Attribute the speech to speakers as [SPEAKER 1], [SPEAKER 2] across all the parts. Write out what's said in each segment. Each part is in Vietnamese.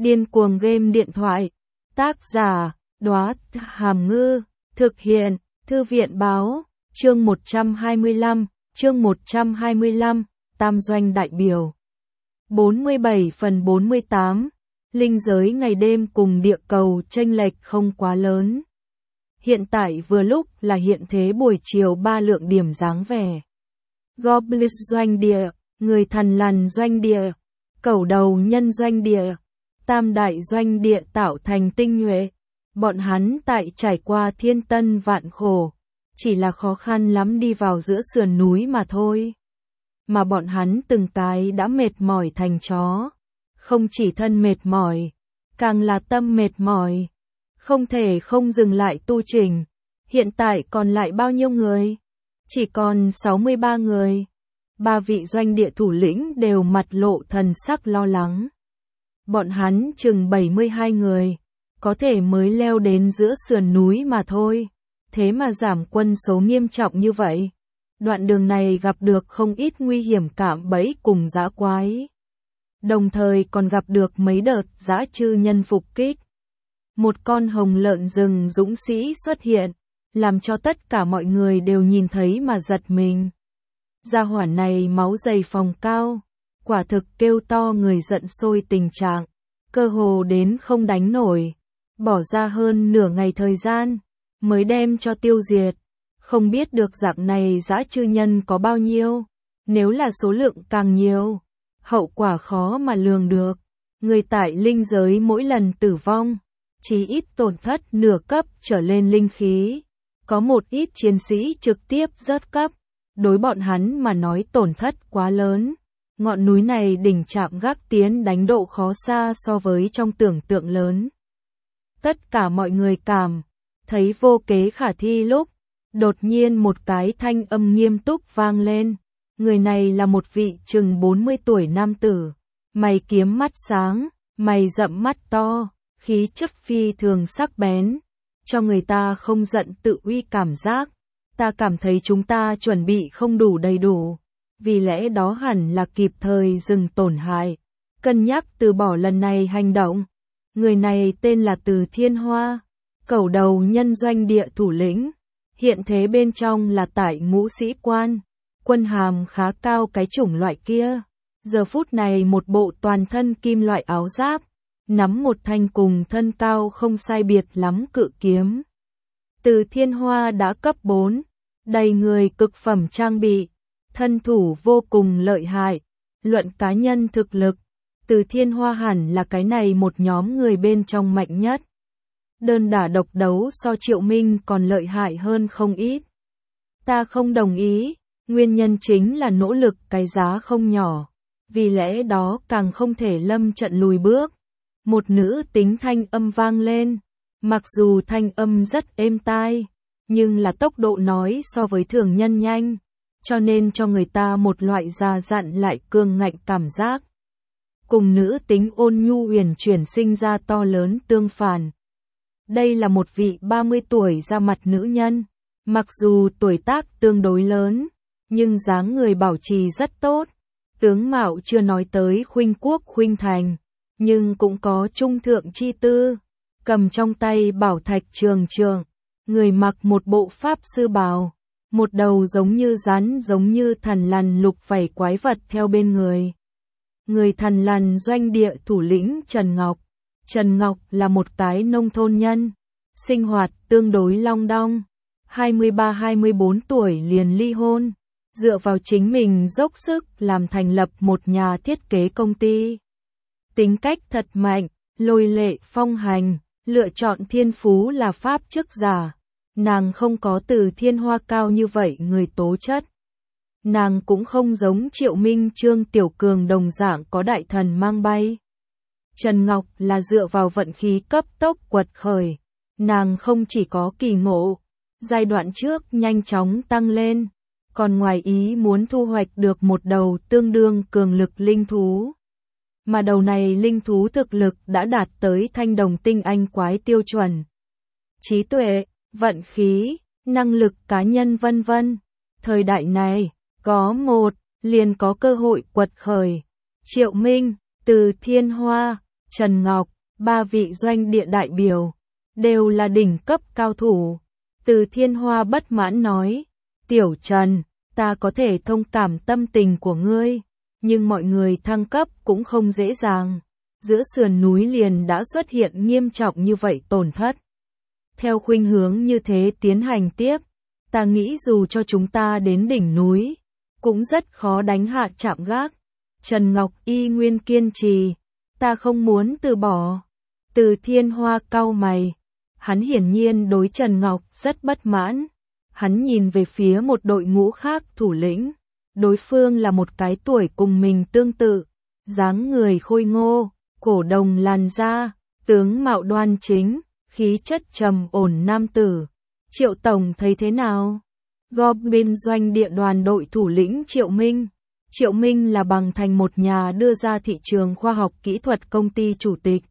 [SPEAKER 1] Điên cuồng game điện thoại. Tác giả, Đóa Hàm Ngư. Thực hiện, Thư viện báo. Chương 125, Tam doanh đại biểu. 47/48. Linh giới ngày đêm cùng địa cầu chênh lệch không quá lớn. Hiện tại vừa lúc là hiện thế buổi chiều 3 lượng điểm dáng vẻ. Goblins doanh địa, người thằn lằn doanh địa, cẩu đầu nhân doanh địa, tam đại doanh địa tạo thành tinh nhuệ. Bọn hắn tại trải qua thiên tân vạn khổ, chỉ là khó khăn lắm đi vào giữa sườn núi mà thôi. Mà bọn hắn từng cái đã mệt mỏi thành chó. Không chỉ thân mệt mỏi, càng là tâm mệt mỏi. Không thể không dừng lại tu chỉnh. Hiện tại còn lại bao nhiêu người? Chỉ còn 63 người. 3 vị doanh địa thủ lĩnh đều mặt lộ thần sắc lo lắng. Bọn hắn chừng 72 người, có thể mới leo đến giữa sườn núi mà thôi. Thế mà giảm quân số nghiêm trọng như vậy. Đoạn đường này gặp được không ít nguy hiểm cạm bẫy cùng dã quái. Đồng thời còn gặp được mấy đợt dã chư nhân phục kích. Một con hồng lợn rừng dũng sĩ xuất hiện, làm cho tất cả mọi người đều nhìn thấy mà giật mình. Gia hỏa này máu dày phòng cao, quả thực kêu to người giận sôi tình trạng, cơ hồ đến không đánh nổi, bỏ ra hơn nửa ngày thời gian, mới đem cho tiêu diệt. Không biết được dạng này dã chư nhân có bao nhiêu, nếu là số lượng càng nhiều, hậu quả khó mà lường được. Người tại linh giới mỗi lần tử vong, chí ít tổn thất nửa cấp trở lên linh khí. Có một ít chiến sĩ trực tiếp rớt cấp, đối bọn hắn mà nói tổn thất quá lớn. Ngọn núi này đỉnh chạm gác tiến đánh độ khó xa so với trong tưởng tượng lớn. Tất cả mọi người cảm thấy vô kế khả thi lúc, đột nhiên một cái thanh âm nghiêm túc vang lên. Người này là một vị chừng 40 tuổi nam tử, mày kiếm mắt sáng, mày rậm mắt to, khí chất phi thường sắc bén, cho người ta không giận tự uy cảm giác. Ta cảm thấy chúng ta chuẩn bị không đủ đầy đủ, vì lẽ đó hẳn là kịp thời dừng tổn hại, cân nhắc từ bỏ lần này hành động. Người này tên là Từ Thiên Hoa, cẩu đầu nhân doanh địa thủ lĩnh, hiện thế bên trong là tại ngũ sĩ quan, quân hàm khá cao cái chủng loại kia. Giờ phút này một bộ toàn thân kim loại áo giáp, nắm một thanh cùng thân cao không sai biệt lắm cự kiếm. Từ Thiên Hoa đã cấp 4, đầy người cực phẩm trang bị, thân thủ vô cùng lợi hại. Luận cá nhân thực lực, Từ Thiên Hoa hẳn là cái này một nhóm người bên trong mạnh nhất. Đơn đả độc đấu so Triệu Minh còn lợi hại hơn không ít. Ta không đồng ý, nguyên nhân chính là nỗ lực cái giá không nhỏ, vì lẽ đó càng không thể lâm trận lùi bước. Một nữ tính thanh âm vang lên, mặc dù thanh âm rất êm tai, nhưng là tốc độ nói so với thường nhân nhanh, cho nên cho người ta một loại già dặn lại cương ngạnh cảm giác. Cùng nữ tính ôn nhu uyển chuyển sinh ra to lớn tương phản. Đây là một vị 30 tuổi ra mặt nữ nhân, mặc dù tuổi tác tương đối lớn, nhưng dáng người bảo trì rất tốt. Tướng mạo chưa nói tới khuynh quốc khuynh thành, nhưng cũng có trung thượng chi tư, cầm trong tay bảo thạch trường trường, người mặc một bộ pháp sư bào, một đầu giống như rắn giống như thằn lằn lục vảy quái vật theo bên người. Người thằn lằn doanh địa thủ lĩnh Trần Ngọc. Trần Ngọc là một cái nông thôn nhân, sinh hoạt tương đối long đong, 23-24 tuổi liền ly hôn, dựa vào chính mình dốc sức làm thành lập một nhà thiết kế công ty. Tính cách thật mạnh, lôi lệ phong hành, lựa chọn thiên phú là pháp chức giả. Nàng không có Từ Thiên Hoa cao như vậy người tố chất. Nàng cũng không giống Triệu Minh Trương Tiểu Cường đồng dạng có đại thần mang bay. Trần Ngọc là dựa vào vận khí cấp tốc quật khởi. Nàng không chỉ có kỳ ngộ, giai đoạn trước nhanh chóng tăng lên, còn ngoài ý muốn thu hoạch được một đầu tương đương cường lực linh thú. Mà đầu này linh thú thực lực đã đạt tới thanh đồng tinh anh quái tiêu chuẩn. Trí tuệ, vận khí, năng lực cá nhân vân vân. Thời đại này, có một, liền có cơ hội quật khởi. Triệu Minh, Từ Thiên Hoa, Trần Ngọc, 3 vị doanh địa đại biểu, đều là đỉnh cấp cao thủ. Từ Thiên Hoa bất mãn nói, Tiểu Trần, ta có thể thông cảm tâm tình của ngươi, nhưng mọi người thăng cấp cũng không dễ dàng. Giữa sườn núi liền đã xuất hiện nghiêm trọng như vậy tổn thất. Theo khuynh hướng như thế tiến hành tiếp, ta nghĩ dù cho chúng ta đến đỉnh núi, cũng rất khó đánh hạ Trạm Gác. Trần Ngọc y nguyên kiên trì, ta không muốn từ bỏ. Từ Thiên Hoa cau mày, hắn hiển nhiên đối Trần Ngọc rất bất mãn. Hắn nhìn về phía một đội ngũ khác thủ lĩnh, đối phương là một cái tuổi cùng mình tương tự, dáng người khôi ngô, cổ đồng làn da, tướng mạo đoan chính, khí chất trầm ổn nam tử. Triệu tổng thấy thế nào? Goblin doanh địa đoàn đội thủ lĩnh Triệu Minh. Triệu Minh là bằng thành một nhà đưa ra thị trường khoa học kỹ thuật công ty chủ tịch.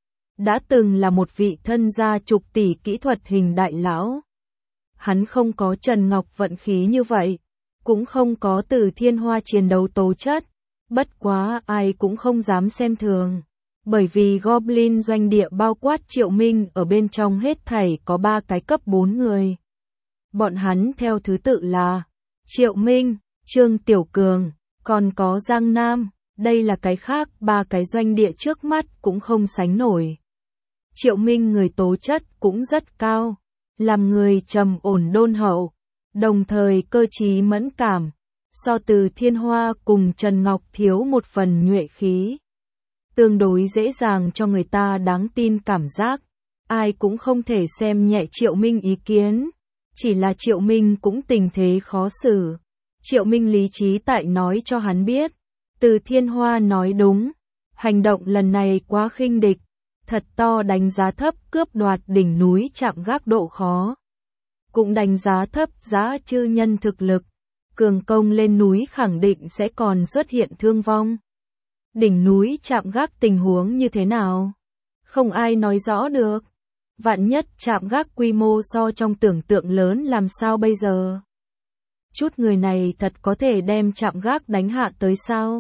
[SPEAKER 1] Đã từng là một vị thân gia chục tỷ kỹ thuật hình đại lão. Hắn không có Trần Ngọc vận khí như vậy, cũng không có Từ Thiên Hoa chiến đấu tố chất. Bất quá ai cũng không dám xem thường. Bởi vì Goblin doanh địa bao quát Triệu Minh ở bên trong hết thảy có 3 cái cấp 4 người. Bọn hắn theo thứ tự là Triệu Minh, Trương Tiểu Cường, còn có Giang Nam. Đây là cái khác 3 cái doanh địa trước mắt cũng không sánh nổi. Triệu Minh người tố chất cũng rất cao, làm người trầm ổn đôn hậu, đồng thời cơ trí mẫn cảm, so Từ Thiên Hoa cùng Trần Ngọc thiếu một phần nhuệ khí. Tương đối dễ dàng cho người ta đáng tin cảm giác, ai cũng không thể xem nhẹ Triệu Minh ý kiến, chỉ là Triệu Minh cũng tình thế khó xử. Triệu Minh lý trí tại nói cho hắn biết, Từ Thiên Hoa nói đúng, hành động lần này quá khinh địch, thật to đánh giá thấp cướp đoạt đỉnh núi Trạm Gác độ khó. Cũng đánh giá thấp Dã Chư Nhân thực lực, cường công lên núi khẳng định sẽ còn xuất hiện thương vong. Đỉnh núi Trạm Gác tình huống như thế nào? Không ai nói rõ được. Vạn nhất Trạm Gác quy mô so trong tưởng tượng lớn làm sao bây giờ? Chút người này thật có thể đem Trạm Gác đánh hạ tới sao?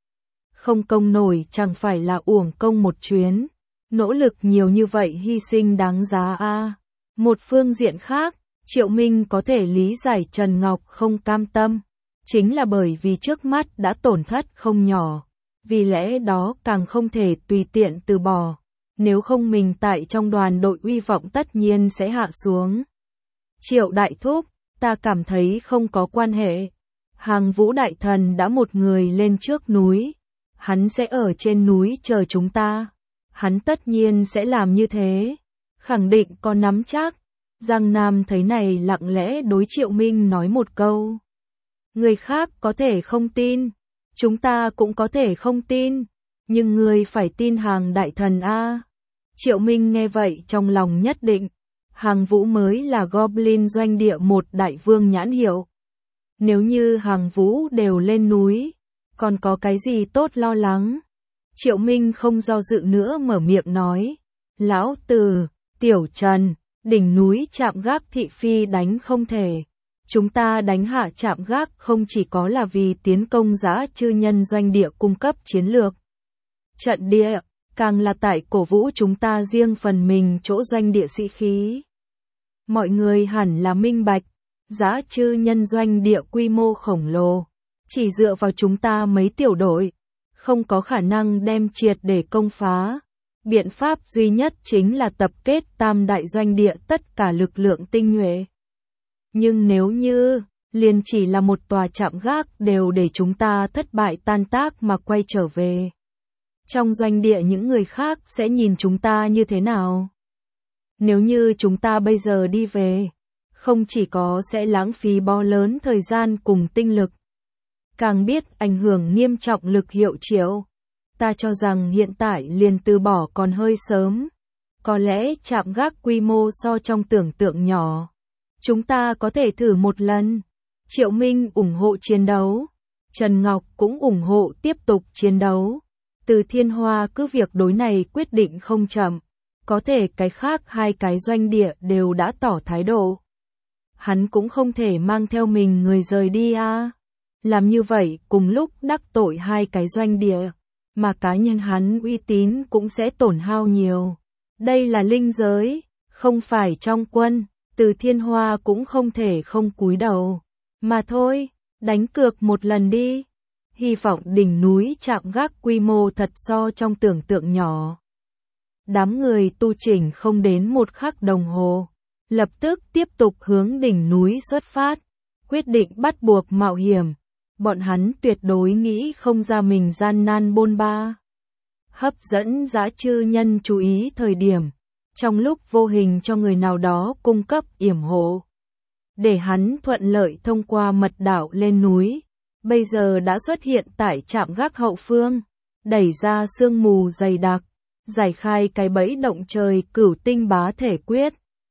[SPEAKER 1] Không công nổi chẳng phải là uổng công một chuyến. Nỗ lực nhiều như vậy hy sinh đáng giá a. Một phương diện khác, Triệu Minh có thể lý giải Trần Ngọc không cam tâm, chính là bởi vì trước mắt đã tổn thất không nhỏ, vì lẽ đó càng không thể tùy tiện từ bỏ, nếu không mình tại trong đoàn đội uy vọng tất nhiên sẽ hạ xuống. Triệu đại thúc, ta cảm thấy không có quan hệ. Hàng Vũ đại thần đã một người lên trước núi, hắn sẽ ở trên núi chờ chúng ta. Hắn tất nhiên sẽ làm như thế, khẳng định có nắm chắc. Giang Nam thấy này lặng lẽ đối Triệu Minh nói một câu. Người khác có thể không tin, chúng ta cũng có thể không tin, nhưng người phải tin Hàng đại thần a. Triệu Minh nghe vậy trong lòng nhất định, Hàng Vũ mới là Goblin doanh địa một đại vương nhãn hiệu. Nếu như Hàng Vũ đều lên núi, còn có cái gì tốt lo lắng? Triệu Minh không do dự nữa mở miệng nói, lão Từ, Tiểu Trần, đỉnh núi Trạm Gác thị phi đánh không thể. Chúng ta đánh hạ Trạm Gác không chỉ có là vì tiến công Dã Chư Nhân doanh địa cung cấp chiến lược trận địa, càng là tại cổ vũ chúng ta riêng phần mình chỗ doanh địa sĩ khí. Mọi người hẳn là minh bạch, Dã Chư Nhân doanh địa quy mô khổng lồ, chỉ dựa vào chúng ta mấy tiểu đội, không có khả năng đem triệt để công phá. Biện pháp duy nhất chính là tập kết tam đại doanh địa tất cả lực lượng tinh nhuệ. Nhưng nếu như, liền chỉ là một tòa Trạm Gác đều để chúng ta thất bại tan tác mà quay trở về. Trong doanh địa những người khác sẽ nhìn chúng ta như thế nào? Nếu như chúng ta bây giờ đi về, không chỉ có sẽ lãng phí bao lớn thời gian cùng tinh lực, càng biết ảnh hưởng nghiêm trọng lực hiệu triệu. Ta cho rằng hiện tại liền từ bỏ còn hơi sớm. Có lẽ Trạm Gác quy mô so trong tưởng tượng nhỏ. Chúng ta có thể thử một lần. Triệu Minh ủng hộ chiến đấu. Trần Ngọc cũng ủng hộ tiếp tục chiến đấu. Từ Thiên Hoa cứ việc đối này quyết định không chậm. Có thể cái khác hai cái doanh địa đều đã tỏ thái độ. Hắn cũng không thể mang theo mình người rời đi a. Làm như vậy cùng lúc đắc tội hai cái doanh địa. mà cá nhân hắn uy tín cũng sẽ tổn hao nhiều. Đây là linh giới, không phải trong quân, Từ Thiên Hoa cũng không thể không cúi đầu. Mà thôi, đánh cược một lần đi. Hy vọng đỉnh núi chạm gác quy mô thật so trong tưởng tượng nhỏ. Đám người tu chỉnh không đến một khắc đồng hồ, lập tức tiếp tục hướng đỉnh núi xuất phát, quyết định bắt buộc mạo hiểm. Bọn hắn tuyệt đối nghĩ không ra mình gian nan bôn ba. Hấp dẫn dã chư nhân chú ý thời điểm, trong lúc vô hình cho người nào đó cung cấp yểm hộ, để hắn thuận lợi thông qua mật đạo lên núi. Bây giờ đã xuất hiện tại trạm gác hậu phương, đẩy ra sương mù dày đặc, giải khai cái bẫy động trời cửu tinh bá thể quyết.